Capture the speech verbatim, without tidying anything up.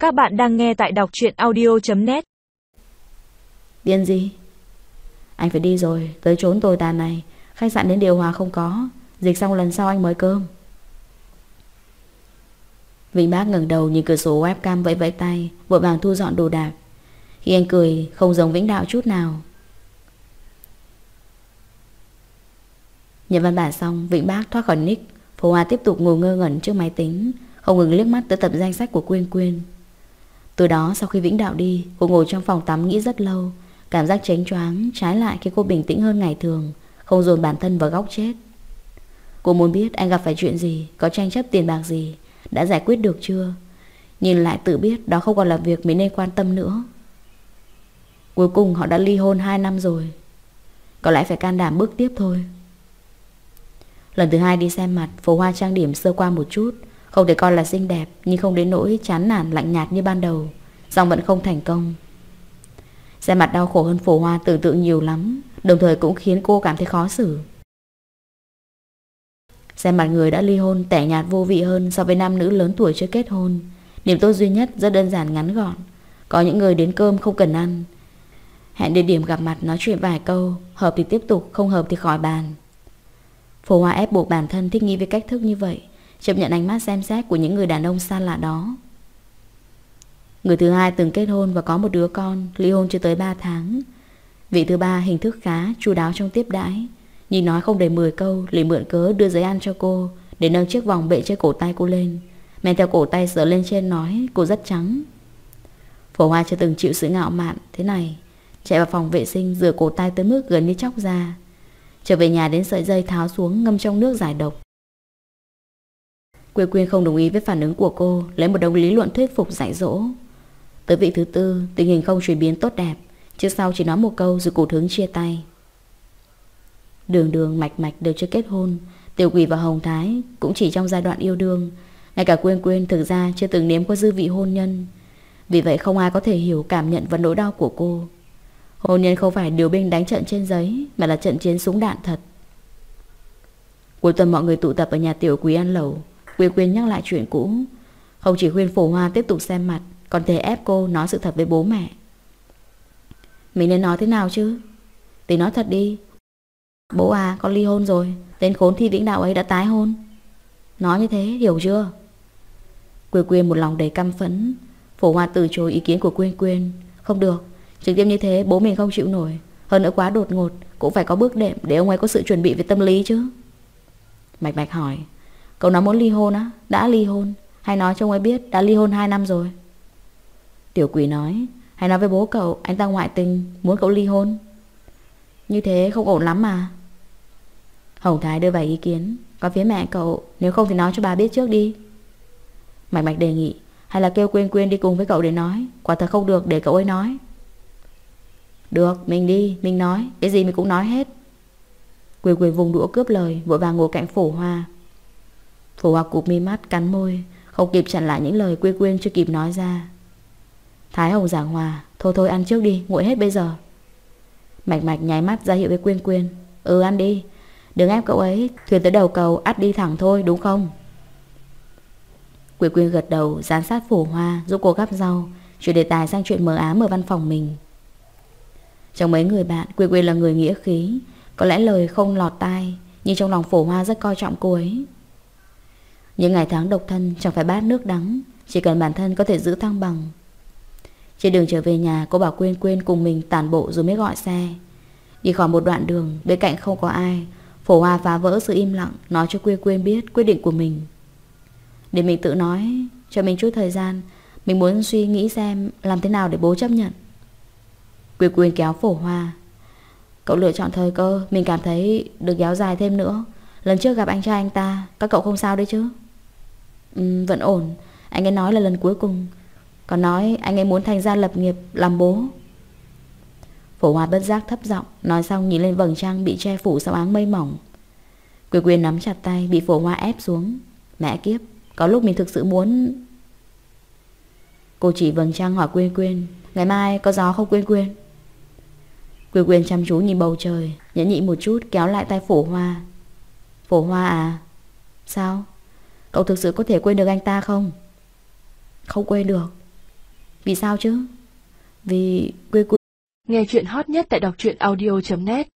Các bạn đang nghe tại đọc truyện audio chấm net. Điên gì? Anh phải đi rồi, tới trốn tồi tàn này. Khách sạn đến điều hòa không có. Dịch xong lần sau anh mời cơm. Vĩnh Bác ngẩng đầu nhìn cửa sổ webcam vẫy vẫy tay, vội vàng thu dọn đồ đạc. Khi anh cười không giống Vĩnh Đạo chút nào. Nhận văn bản xong, Vĩnh Bác thoát khỏi nick. Phổ Hoa tiếp tục ngồi ngơ ngẩn trước máy tính, không ngừng liếc mắt tới tập danh sách của Quyên Quyên. Từ đó sau khi Vĩnh Đạo đi, cô ngồi trong phòng tắm nghĩ rất lâu. Cảm giác chếnh choáng trái lại khi cô bình tĩnh hơn ngày thường, không dồn bản thân vào góc chết. Cô muốn biết anh gặp phải chuyện gì, có tranh chấp tiền bạc gì, đã giải quyết được chưa. Nhìn lại tự biết đó không còn là việc mình nên quan tâm nữa. Cuối cùng họ đã ly hôn hai năm rồi. Có lẽ phải can đảm bước tiếp thôi. Lần thứ hai đi xem mặt, Phổ Hoa trang điểm sơ qua một chút. Không thể coi là xinh đẹp, nhưng không đến nỗi chán nản lạnh nhạt như ban đầu. Song vẫn không thành công. Xem mặt đau khổ hơn Phổ Hoa tưởng tượng nhiều lắm, đồng thời cũng khiến cô cảm thấy khó xử. Xem mặt người đã ly hôn tẻ nhạt vô vị hơn so với nam nữ lớn tuổi chưa kết hôn. Điểm tốt duy nhất rất đơn giản ngắn gọn. Có những người đến cơm không cần ăn. Hẹn địa điểm gặp mặt nói chuyện vài câu, hợp thì tiếp tục, không hợp thì khỏi bàn. Phổ Hoa ép buộc bản thân thích nghi với cách thức như vậy, chấp nhận ánh mắt xem xét của những người đàn ông xa lạ đó. Người thứ hai từng kết hôn và có một đứa con, ly hôn chưa tới ba tháng. Vị thứ ba hình thức khá, chu đáo trong tiếp đãi. Nhìn nói không đầy mười câu, liền mượn cớ đưa giấy ăn cho cô, để nâng chiếc vòng bệ trên cổ tay cô lên. Men theo cổ tay sờ lên trên nói cô rất trắng. Phổ Hoa chưa từng chịu sự ngạo mạn thế này, chạy vào phòng vệ sinh rửa cổ tay tới mức gần như chóc ra. Trở về nhà đến sợi dây tháo xuống ngâm trong nước giải độc. Quyên Quyên không đồng ý với phản ứng của cô, lấy một đống lý luận thuyết phục dạy dỗ. Tới vị thứ tư, tình hình không chuyển biến tốt đẹp. Trước sau chỉ nói một câu rồi cụt hứng chia tay. Đường Đường, Mạch Mạch đều chưa kết hôn. Tiểu Quỷ và Hồng Thái cũng chỉ trong giai đoạn yêu đương. Ngay cả Quyên Quyên thực ra chưa từng nếm qua dư vị hôn nhân. Vì vậy không ai có thể hiểu cảm nhận và nỗi đau của cô. Hôn nhân không phải điều binh đánh trận trên giấy, mà là trận chiến súng đạn thật. Cuối tuần mọi người tụ tập ở nhà Tiểu Quý ăn lẩu. Quyên Quyên nhắc lại chuyện cũ. Không chỉ khuyên Phổ Hoa tiếp tục xem mặt, còn thể ép cô nói sự thật với bố mẹ. Mình nên nói thế nào chứ? Thì nói thật đi. Bố à, con ly hôn rồi. Tên khốn Thi Vĩnh Đạo ấy đã tái hôn. Nói như thế, hiểu chưa? Quyên Quyên một lòng đầy căm phẫn. Phổ Hoa từ chối ý kiến của Quyên Quyên. Không được, trực tiếp như thế bố mình không chịu nổi. Hơn nữa quá đột ngột, cũng phải có bước đệm để ông ấy có sự chuẩn bị về tâm lý chứ. Mạch Mạch hỏi, cậu nói muốn ly hôn á? Đã ly hôn? Hay nói cho ông ấy biết đã ly hôn hai năm rồi? Tiểu Quỷ nói, hãy nói với bố cậu, anh ta ngoại tình, muốn cậu ly hôn. Như thế không ổn lắm mà. Hồng Thái đưa vài ý kiến. Còn phía mẹ cậu, nếu không thì nói cho bà biết trước đi. Mạch Mạch đề nghị, hay là kêu Quyên Quyên đi cùng với cậu để nói. Quả thật không được để cậu ấy nói. Được, mình đi, mình nói. Cái gì mình cũng nói hết. Quyên Quyên vùng đũa cướp lời, vội vàng ngồi cạnh Phổ Hoa. Phổ Hoa cụp mi mắt, cắn môi, không kịp chặn lại những lời Quyên Quyên chưa kịp nói ra. Thái Hồng giảng hòa, thôi thôi ăn trước đi, nguội hết bây giờ. Mạch Mạch nháy mắt ra hiệu với Quyên Quyên. Ừ, ăn đi, đừng ép cậu ấy. Thuyền tới đầu cầu ắt đi thẳng thôi, đúng không? Quyên Quyên gật đầu, dán sát Phổ Hoa, giúp cô gắp rau, chuyển đề tài sang chuyện mờ ám ở văn phòng mình. Trong mấy người bạn, Quyên Quyên là người nghĩa khí. Có lẽ lời không lọt tai, nhưng trong lòng Phổ Hoa rất coi trọng cô ấy. Những ngày tháng độc thân chẳng phải bát nước đắng, chỉ cần bản thân có thể giữ thăng bằng. Trên đường trở về nhà, cô bảo Quyên Quyên cùng mình tản bộ rồi mới gọi xe. Đi khỏi một đoạn đường, bên cạnh không có ai, Phổ Hoa phá vỡ sự im lặng, nói cho Quyên Quyên biết quyết định của mình. Để mình tự nói, cho mình chút thời gian. Mình muốn suy nghĩ xem làm thế nào để bố chấp nhận. Quyên Quyên kéo Phổ Hoa. Cậu lựa chọn thời cơ, mình cảm thấy được kéo dài thêm nữa. Lần trước gặp anh trai anh ta, các cậu không sao đấy chứ? Ừ, vẫn ổn. Anh ấy nói là lần cuối cùng. Còn nói anh ấy muốn thành gia lập nghiệp, làm bố. Phổ Hoa bất giác thấp giọng, nói xong nhìn lên vầng trăng bị che phủ sau áng mây mỏng. Quyên Quyên nắm chặt tay, bị Phổ Hoa ép xuống. Mẹ kiếp, có lúc mình thực sự muốn... Cô chỉ vầng trăng hỏi Quyên Quyên, ngày mai có gió không Quyên Quyên? Quyên Quyên chăm chú nhìn bầu trời, nhẫn nhị một chút kéo lại tay Phổ Hoa. Phổ Hoa à? Sao? Cậu thực sự có thể quên được anh ta không? Không quên được. Vì sao chứ? Vì quê quê. Nghe chuyện hot nhất tại đọc truyện audio chấm net.